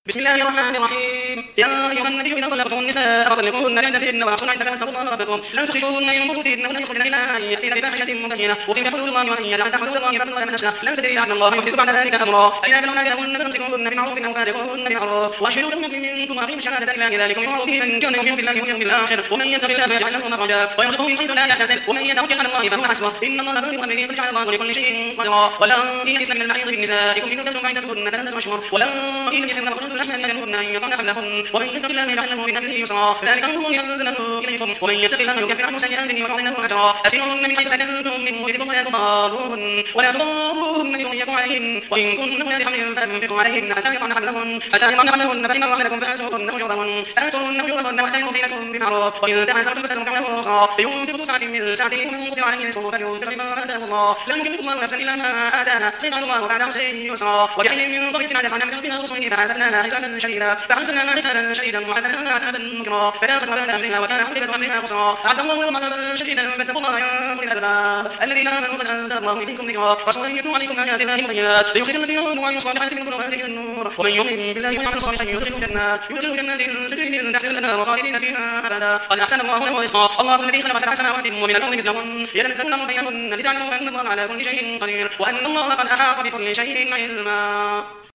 بسم الله الرحمن الرحيم. يا أيها النبي إذا طلقتم النساء فطلقوهن لعدتهن وأحصوا العدة فاتقوا الله ربكم لا تخرجوهن من بيوتهن ولا يخرجن إلا أن يأتين بفاحشة مبينة وتلك حدود الله وإن يعلم حدود الله فمن ظلم نفسه لن تدري لعل الله يحدث بعد ذلك أمرا فإذا بلغن أجلهن فامسكوهن بمعروف أو فارقوهن بمعروف وأشهدوا ذوي عدل منكم وأقيموا الشهادة لله ذلكم يوعظ به من كان يؤمن بالله واليوم الآخر ومن يتق الله يجعل له مخرجا ويرزقه من حيث لا يحتسب ومن يتوكل على الله فهو حسبه إن الله بالغ أمره قد جعل الله لكل شيء قدرا واللائي يئسن من المحيض من نسائكم إن ارتبتم فعدتهن 3 أشهر واللائي لم يحضن فخرجوا الأحمال منهن أن يضعن حملهن ومن يتق الله يجعل له من أمره يسرا ذلك أمر ينزله إليكم ومن يتق الله يكفر عنه سيئاته ويعظم له أجرا أسرهن من حيث سكنتم من وجدكم ولا تضاروهن لتضيقوا عليهن وإن كن أولاد حمل فأنفقوا عليهن حتى يضعن حملهن فإن أرضعن لكم فآتوهن أجورهن واعتمروا بينكم بمعروف وإن تعاسرتم فسألوا حمله أخرى لينفق ذو سعة من سعته ومن قدر عليه رزقه فلينفق مما آتاه الله لا يكلف الله نفسا إلا ما آتاها سيجعل الله بعد عسر يسرا وكأين من قرية عتت عن أمر ربها ورسله فحاسبناها حسابا شديدا وعذبناها عذابا نكرا فذاقت وبال أمرها وكان عاقبة أمرها خسرا أعد الله لهم عذابا شديدا فاتقوا الله يا أولي الألباب الذين آمنوا قد أنزل الله إليكم ذكرا رسولا يتلو عليكم آيات الله مبينات ليخرج الذين آمنوا وعملوا الصالحات من الظلمات إلى النور ومن يؤمن بالله ويعمل صالحا يدخله جنات تجري من تحتها الأنهار خالدين فيها أبدا قد أحسن الله له رزقا الله الذي خلق 7 سماوات ومن الأرض مثلهن ينزل الأمر بينهن لتعلموا أن الله على كل شيء قدير وأن الله قد أحاط بكل شيء علما.